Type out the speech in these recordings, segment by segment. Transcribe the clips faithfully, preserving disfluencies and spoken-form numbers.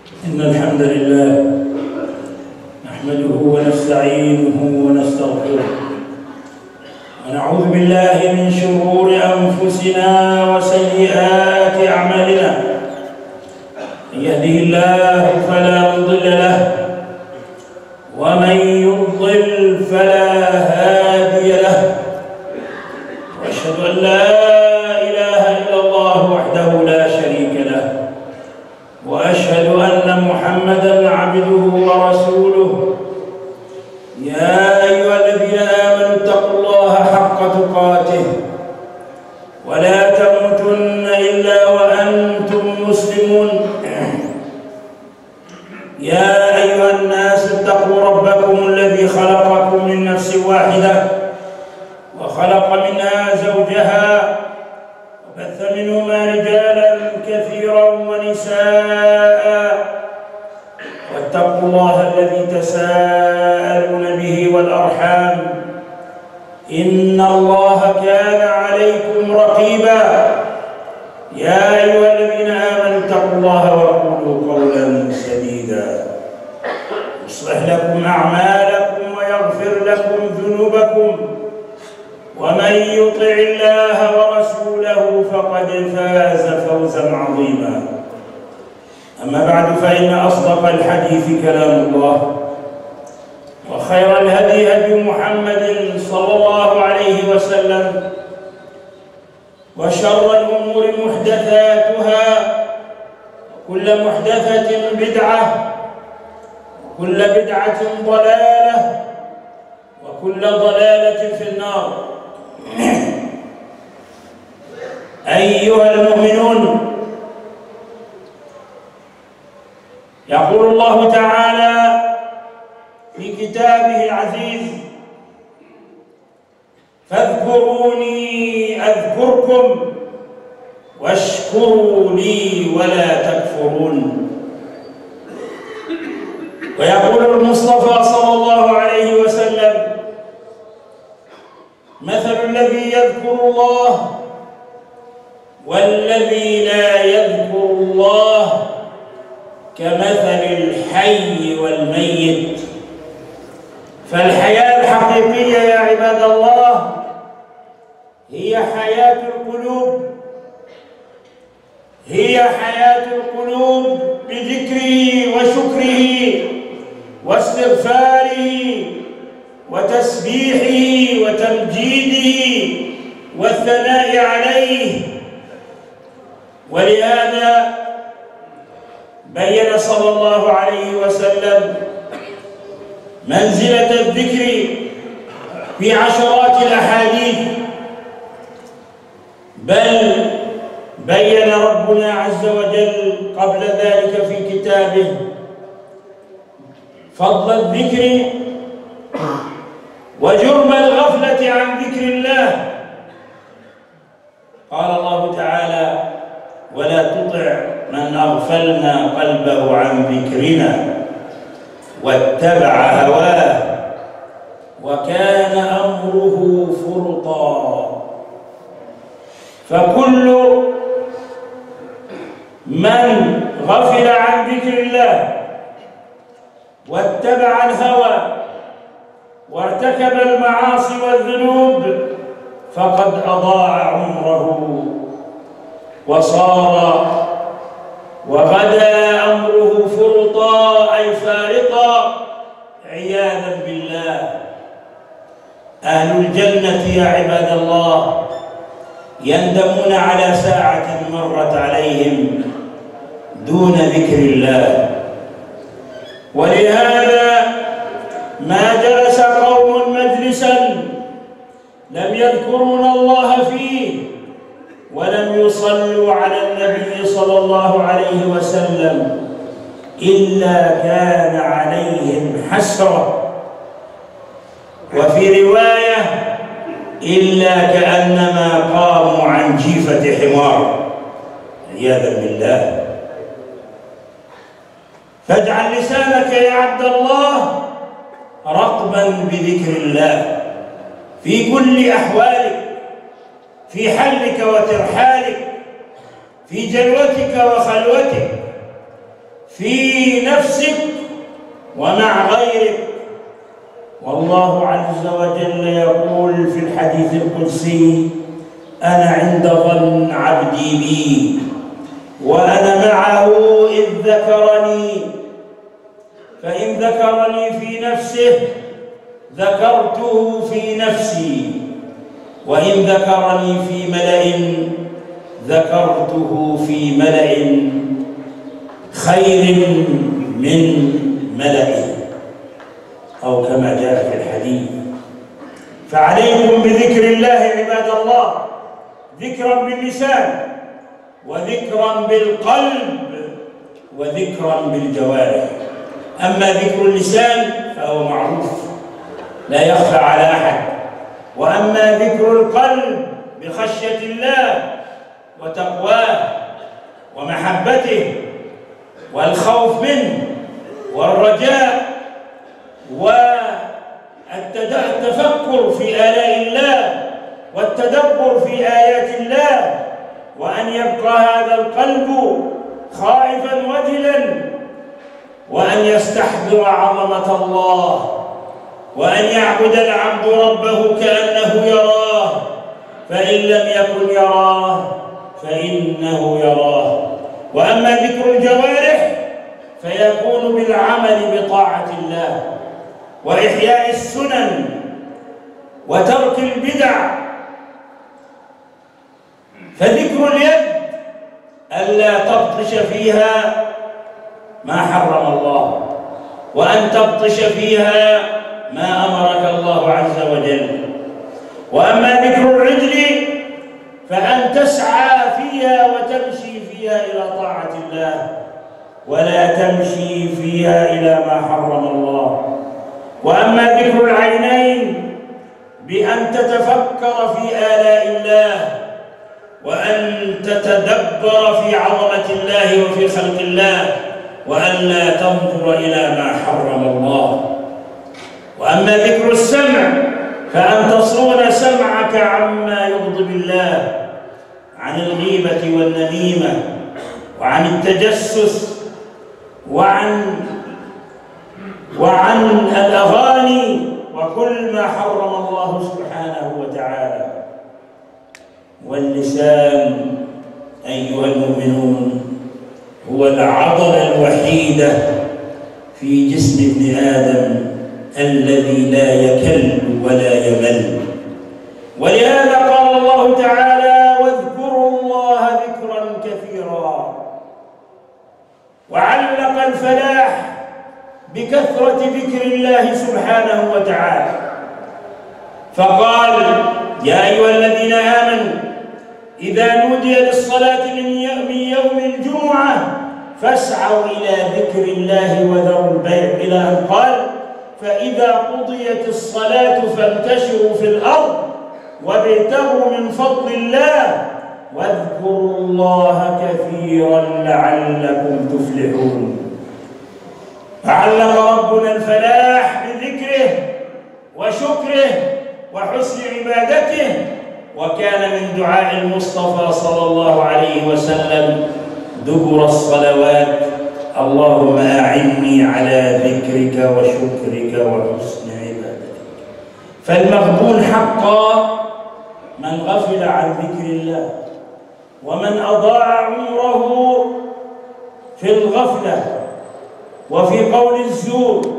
إن الحمد لله نحمده ونستعينه ونستغفره ونعوذ بالله من شرور أنفسنا وسيئات أعمالنا. من يهده الله فلا مضل له ومن يضلل فلا هادي له، وأشهد أن لا إله إلا الله وحده لا شريك له، وأشهد أن محمدًا عبده ورسوله. يا أيها الذين آمنوا اتقوا الله حق تقاته ولا تموتن إلا وأنتم مسلمون. يا أيها الناس اتقوا ربكم الذي خلقكم من نفس واحدة وخلق منها زوجها وبث منهما رجالا كثيرا ونساء، واتقوا الله الذي تساءلون به والأرحام إن الله كان عليكم رقيبا. يا أيها الذين آمنوا اتقوا الله وقولوا قولا سديدا يصلح لكم أعمالكم ويغفر لكم ذنوبكم، ومن يطع الله ورسوله فقد فاز فوزا عظيما. أما بعد، فإن أصدق الحديث كلام الله، وخير الهدي هدي محمد صلى الله عليه وسلم، وشر الأمور محدثاتها، وكل محدثة بدعة، وكل بدعة ضلالة، وكل ضلالة في النار. أيها المؤمنون، يقول الله تعالى في كتابه العزيز: فاذكروني أذكركم واشكروا لي ولا تكفرون. ويقول المصطفى صلى الله عليه وسلم: مثل الذي يذكر الله والذي لا يذكر الله كمثل الحي والميت. فالحياة الحقيقية يا عباد الله هي حياة القلوب، هي حياة القلوب بذكره وشكره واستغفاره وتسبيحه وتمجيده والثناء عليه. ولهذا بين صلى الله عليه وسلم منزلة الذكر في عشرات الأحاديث، بل بين ربنا عز وجل قبل ذلك في كتابه فضل الذكر وجرم الغفلة عن ذكر الله. قال الله تعالى: ولا تطع من أغفلنا قلبه عن ذكرنا واتبع هواه وكان أمره فرطا. فكل من غفل عن ذكر الله واتبع الهوى وارتكب المعاصي والذنوب فقد أضاع عمره وصار وغدا أمره فرطا، أي فارطا، عياذا بالله. أهل الجنة يا عباد الله يندمون على ساعة مرت عليهم دون ذكر الله. ولهذا ما جلس قوم مجلسا لم يذكرون الله فيه ولم يصلوا على النبي صلى الله عليه وسلم إلا كان عليهم حسرة، وفي رواية إلا كأنما قاموا عن جيفة حمار، عياذا بالله. فاجعل لسانك يا عبد الله رطبا بذكر الله في كل أحوالك، في حلك وترحالك، في جلوتك وخلوتك، في نفسك ومع غيرك. والله عز وجل يقول في الحديث القدسي: أنا عند ظن عبدي بي وأنا معه إذ ذكرني، فإن ذكرني في نفسه ذكرته في نفسي، وإن ذكرني في ملأ ذكرته في ملأ خير من ملئه، أو كما جاء في الحديث. فعليكم بذكر الله عباد الله، ذكرا باللسان وذكرا بالقلب وذكرا بالجوارح. أما ذكر اللسان فهو معروف لا يخفى على أحد، وأما ذكر القلب بخشية الله وتقواه ومحبته والخوف منه والرجاء والتفكر في آلاء الله والتدبر في آيات الله، وأن يبقى هذا القلب خائفا وجلا، وأن يستحضر عظمة الله، وأن يعبد العبد ربه كأنه يراه، فإن لم يكن يراه فإنه يراه. وأما ذكر الجوارح فيكون بالعمل بطاعة الله وإحياء السنن وترك البدع. فذكر اليد ألا تبطش فيها ما حرم الله، وأن تبطش فيها ما أمرك الله عز وجل. وأما ذكر الرجل فأن تسعى فيها وتمشي فيها إلى طاعة الله، ولا تمشي فيها إلى ما حرم الله. وأما ذكر العينين بأن تتفكر في آلاء الله، وأن تتدبر في عظمة الله وفي خلق الله، وأن لا تنظر إلى ما حرم الله. وأما ذكر السمع فأن تصون سمعك عما يغضب الله، عن الغيبة والنميمة وعن التجسس وعن وعن الأغاني وكل ما حرم الله سبحانه وتعالى. واللسان أيها المؤمنون هو العضلة الوحيدة في جسم ابن آدم الذي لا يكل ولا يمل. ولهذا قال الله تعالى: واذكروا الله ذكرا كثيرا. وعلق الفلاح بكثرة ذكر الله سبحانه وتعالى، فقال: يا أيها الذين آمنوا إذا نودي للصلاة من يوم الجمعة فاسعوا إلى ذكر الله وذروا البيع، إلى أن قال: فإذا قضيت الصلاة فانتشروا في الأرض وابتغوا من فضل الله واذكروا الله كثيرا لعلكم تفلحون. فعلق ربنا الفلاح بذكره وشكره وحسن عبادته، وكان من دعاء المصطفى صلى الله عليه وسلم دبر الصلوات: اللهم أعني على ذكرك وشكرك وحسن عبادتك. فالمغبون حقا من غفل عن ذكر الله، ومن أضاع عمره في الغفلة وفي قول الزور،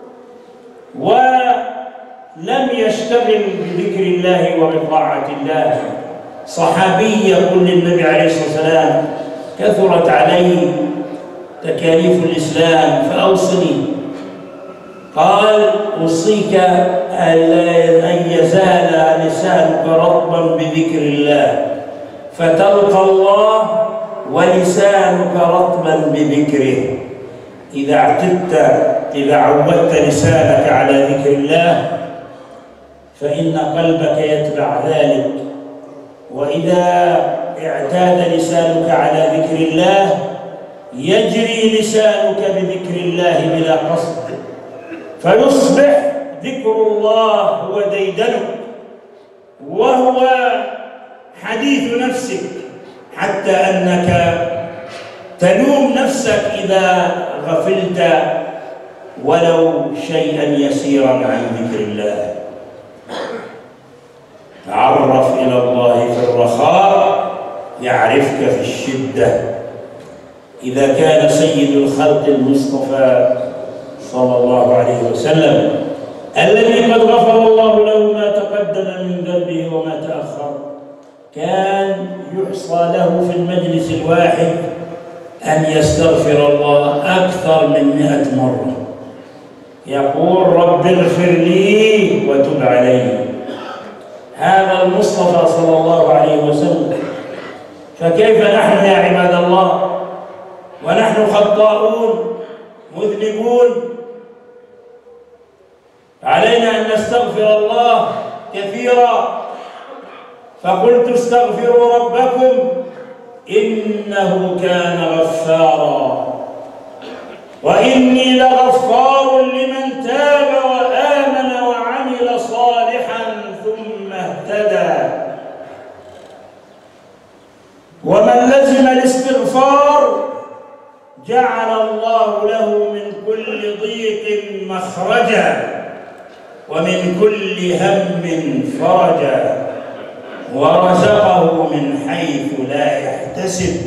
ولم يشتغل بذكر الله وبطاعة الله. صحابي يقول للنبي عليه الصلاة والسلام: كثرت علي تكاليف الإسلام فأوصني. قال: أوصيك أن يزال لسانك رطبا بذكر الله، فتلقى الله ولسانك رطبا بذكره. إذا اعتدت إذا عودت لسانك على ذكر الله فإن قلبك يتبع ذلك، وإذا اعتاد لسانك على ذكر الله يجري لسانك بذكر الله بلا قصد، فيصبح ذكر الله هو ديدنك وهو حديث نفسك، حتى أنك تلوم نفسك إذا غفلت ولو شيئا يسيرا عن ذكر الله. تعرف إلى الله في الرخاء يعرفك في الشدة. إذا كان سيد الخلق المصطفى صلى الله عليه وسلم الذي قد غفر الله له ما تقدم من ذنبه وما تأخر كان يحصى له في المجلس الواحد أن يستغفر الله أكثر من مئة مرة، يقول رب اغفر لي وتب علي. هذا المصطفى صلى الله عليه وسلم. فكيف نحن يا عباد الله ونحن خطاؤون مذنبون؟ علينا أن نستغفر الله كثيرا. فقلت استغفروا ربكم إنه كان غفارا وإني لغفار لمن تاب وآمن وعمل صالحا ثم اهتدى. ومن لزم الاستغفار جعل الله له من كل ضيق مخرجا ومن كل هم فرجا ورزقه من حيث لا يحتسب.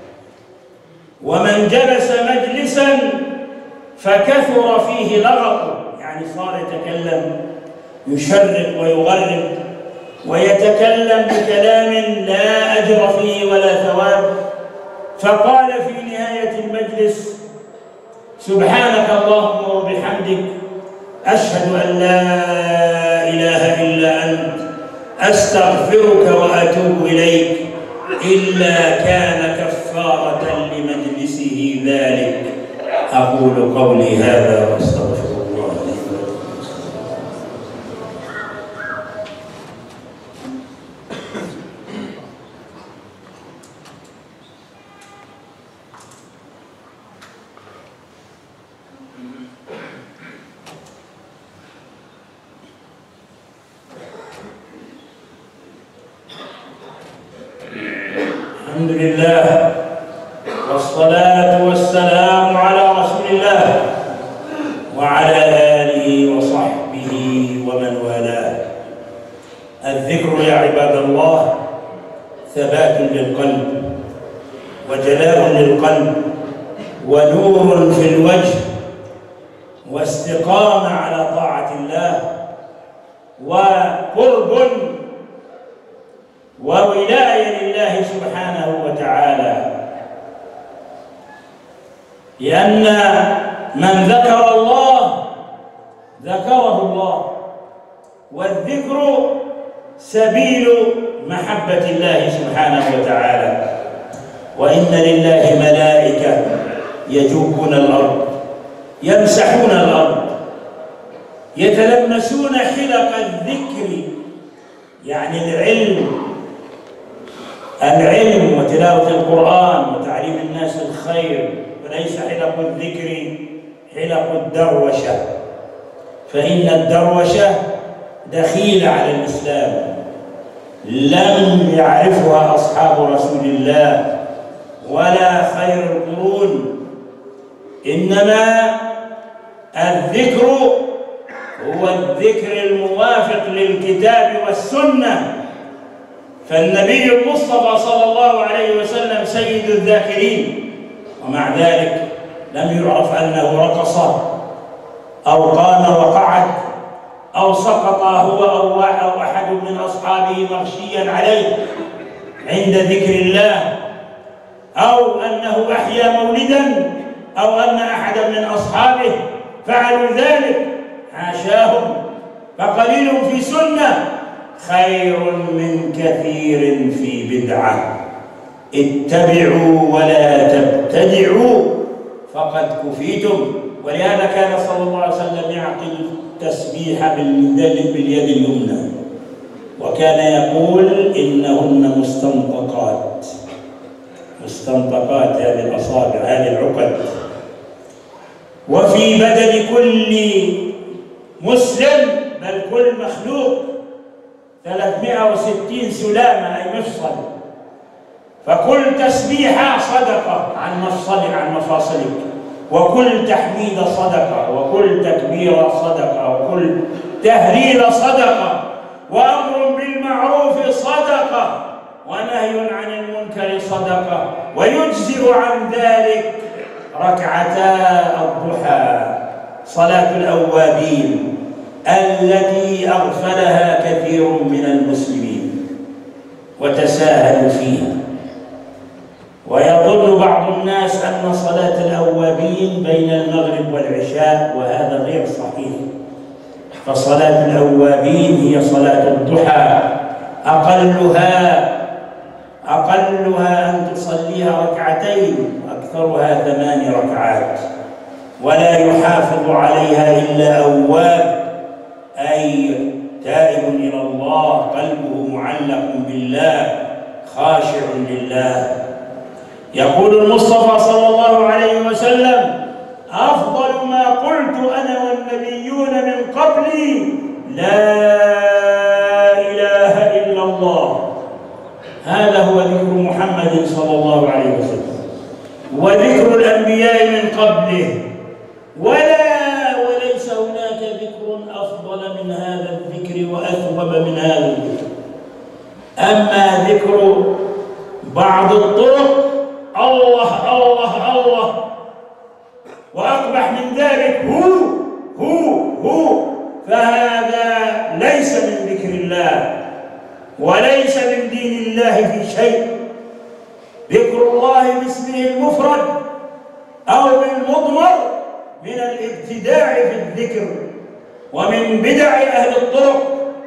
ومن جلس مجلسا فكثر فيه لغطه، يعني صار يتكلم يشرق ويغرب ويتكلم بكلام لا أجر فيه ولا ثواب، فقال في نهاية المجلس سبحانك اللهم وبحمدك أشهد أن لا إله إلا أنت أستغفرك وأتوب إليك، إلا كان كفارة لمجلسه ذلك. أقول قولي هذا وأستغفر الله لي ولكم. الحمد لله والصلاة والسلام على رسول الله وعلى آله وصحبه ومن والاه. الذكر يا عباد الله ثبات للقلب وجلاء للقلب ونور في الوجه واستقامة على طاعة الله وقرب وولاية لله سبحانه وتعالى. لأن من ذكر الله ذكره الله، والذكر سبيل محبة الله سبحانه وتعالى. وإن لله ملائكة يجوبون الأرض يمسحون الأرض يتلمسون حلق الذكر، يعني العلم العلم وتلاوة القرآن وتعليم الناس الخير، وليس حلق الذكر حلق الدروشة، فإن الدروشة دخيلة على الإسلام لم يعرفها أصحاب رسول الله ولا خير القرون. إنما الذكر هو الذكر الموافق للكتاب والسنة. فالنبي المصطفى صلى الله عليه وسلم سيد الذاكرين، ومع ذلك لم يعرف أنه رقص أو قام وقعد أو سقط هو أو أحد من أصحابه مغشيا عليه عند ذكر الله، أو أنه أحيا مولدا، أو أن أحدا من أصحابه فعلوا ذلك، حاشاهم. فقليل في سنة خير من كثير في بدعة. اتبعوا ولا تبتدعوا فقد كفيتم. ولهذا كان صلى الله عليه وسلم يعقل التسبيح باليد اليمنى، وكان يقول إنهن مستنطقات. مستنطقات هذه الأصابع، هذه العقد. وفي بدن كل مسلم بل كل مخلوق ثلاثمائة وستين سلامة أي مفصل، فكل تسبيحة صدقة عن مفصل عن مفاصلك. وكل تحميد صدقة، وكل تكبير صدقة، وكل تهليل صدقة، وأمر بالمعروف صدقة، ونهي عن المنكر صدقة، ويجزئ عن ذلك ركعتا الضحى صلاة الأوابين التي أغفلها كثير من المسلمين وتساهلوا فيها. ويظن بعض الناس أن صلاة الأوابين بين المغرب والعشاء، وهذا غير صحيح. فصلاة الأوابين هي صلاة الضحى، أقلها أقلها أن تصليها ركعتين، وأكثرها ثمان ركعات، ولا يحافظ عليها إلا أواب، أي تائب إلى الله قلبه معلق بالله خاشع لله. يقول المصطفى صلى الله عليه وسلم: أفضل ما قلت أنا والنبيون من قبلي لا إله إلا الله. هذا هو ذكر محمد صلى الله عليه وسلم، وذكر الأنبياء من قبله، ولا وليس هناك ذكر أفضل من هذا الذكر وأثوب من هذا الذكر. أما ذكر بعض الطرق الله الله الله، وأقبح من ذلك هو هو هو، فهذا ليس من ذكر الله وليس من دين الله في شيء. ذكر الله باسمه المفرد أو بالمضمر من الابتداع في الذكر ومن بدع أهل الطرق.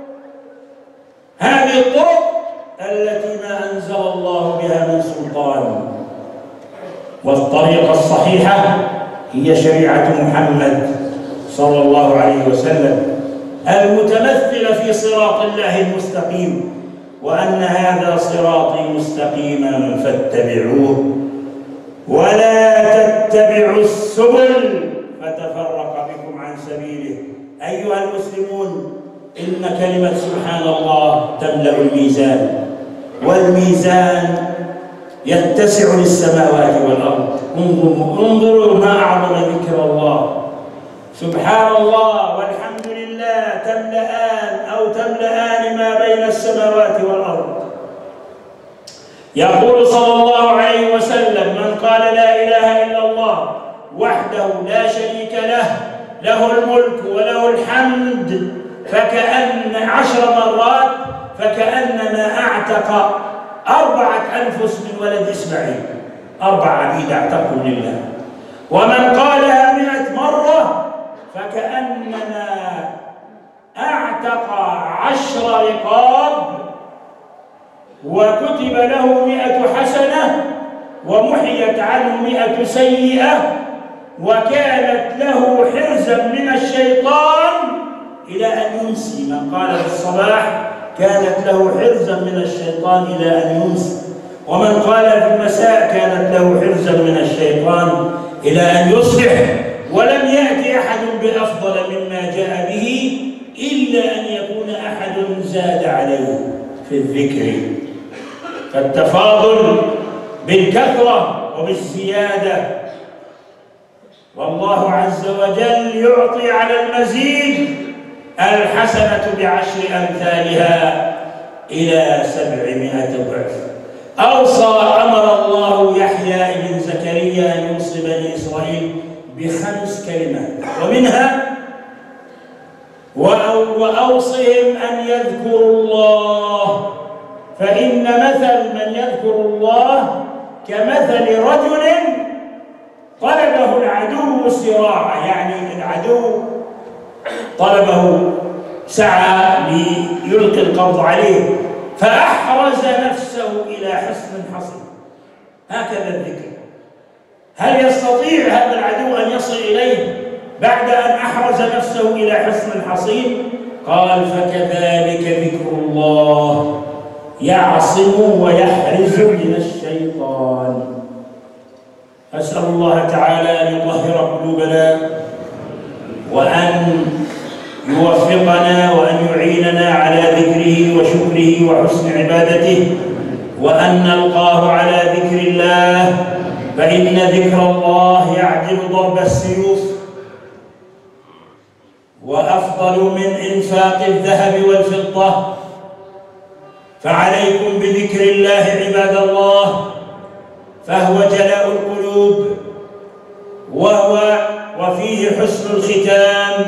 هذه الطرق التي ما أنزل الله بها من سلطان، والطريقة الصحيحة هي شريعة محمد صلى الله عليه وسلم المتمثلة في صراط الله المستقيم، وأن هذا صراطي مستقيما فاتبعوه ولا تتبعوا السبل فتفرق بكم عن سبيله. أيها المسلمون، إن كلمة سبحان الله تملأ الميزان، والميزان يتسع للسماوات والأرض. انظروا ما أعظم ذكر الله، سبحان الله والحمد لله تملأان أو تملأان ما بين السماوات والأرض. يقول صلى الله عليه وسلم: من قال لا إله إلا الله وحده لا شريك له، له الملك وله الحمد، فكأن عشر مرات فكأنما أعتق أربعة أنفس من ولد إسماعيل، أربع عبيد اعتقوا لله. ومن قالها مئة مرة فكأنما أعتق عشر رقاب، وكتب له مئة حسنة ومحيت عنه مئة سيئة، وكانت له حرزا من الشيطان إلى أن يمسي. من قال في الصباح كانت له حرزا من الشيطان إلى أن يمسي، ومن قال في المساء كانت له حرزا من الشيطان إلى أن يصبح. ولم يأتي أحد بأفضل مما جاء به إلا أن يكون أحد زاد عليه في الذكر. فالتفاضل بالكثرة وبالزيادة، والله عز وجل يعطي على المزيد الحسنة بعشر أمثالها إلى سبعمائة ضعف. أوصى أمر الله يحيى بن زكريا أن يوصي بني إسرائيل بخمس كلمات، ومنها: وأوصهم أن يذكروا الله، فإن مثل من يذكر الله كمثل رجل طلبه العدو صراعا، يعني العدو طلبه سعى ليلقي القبض عليه فأحرز نفسه إلى حصن حصين. هكذا الذكر. هل يستطيع هذا العدو أن يصل إليه بعد أن أحرز نفسه إلى حصن حصين؟ قال: فكذلك ذكر الله يعصم ويحرز من الشيطان. أسأل الله تعالى أن يطهر قلوبنا، وأن يوفقنا، وأن يعيننا على ذكره وشكره وحسن عبادته، وأن نلقاه على ذكر الله فإن ذكر الله يعدل ضرب السيوف، وأفضل من إنفاق الذهب والفضة. فعليكم بذكر الله عباد الله، فهو جلاء القلوب، وهو وفيه حسن الختام،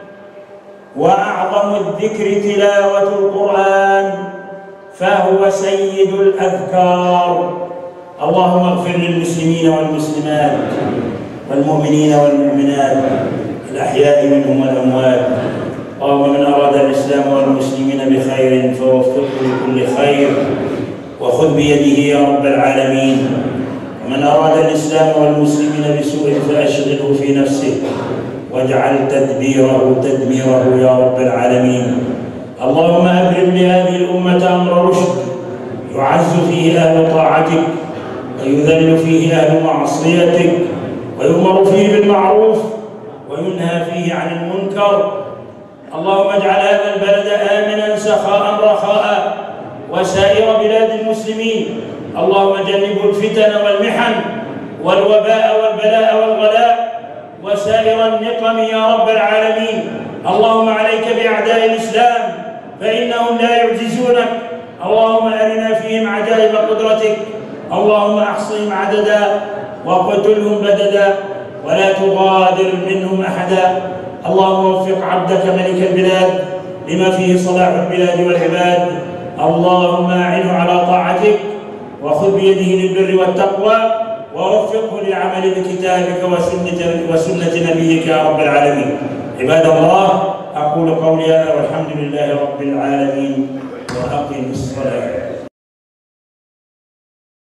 وأعظم الذكر تلاوة القرآن، فهو سيد الأذكار. اللهم اغفر للمسلمين والمسلمات والمؤمنين والمؤمنات الأحياء منهم والأموات. اللهم من أراد الإسلام والمسلمين بخير فوفقه لكل خير وخذ بيده يا رب العالمين، ومن أراد الإسلام والمسلمين بسوء فأشغله في نفسه واجعل تدبيره تدميره يا رب العالمين. اللهم أبرم لهذه الأمة أمر رشد يعز فيه أهل طاعتك ويذل فيه أهل معصيتك، ويؤمر فيه بالمعروف وينهى فيه عن المنكر. اللهم اجعل هذا البلد آمنا سخاء رخاء وسائر بلاد المسلمين. اللهم جنبه الفتن والمحن والوباء والبلاء والغلاء وسائر النقم يا رب العالمين. اللهم عليك بأعداء الإسلام فإنهم لا يعجزونك. اللهم أرنا فيهم عجائب قدرتك. اللهم أحصهم عددا وقتلهم بددا ولا تغادر منهم أحدا. اللهم وفق عبدك ملك البلاد لما فيه صلاح البلاد والعباد. اللهم أعنه على طاعتك وخذ بيده للبر والتقوى ووفقه للعمل بكتابك وسنة, وسنة نبيك يا رب العالمين. عباد الله، أقول قولي هذا والحمد لله رب العالمين، وأقم الصلاة.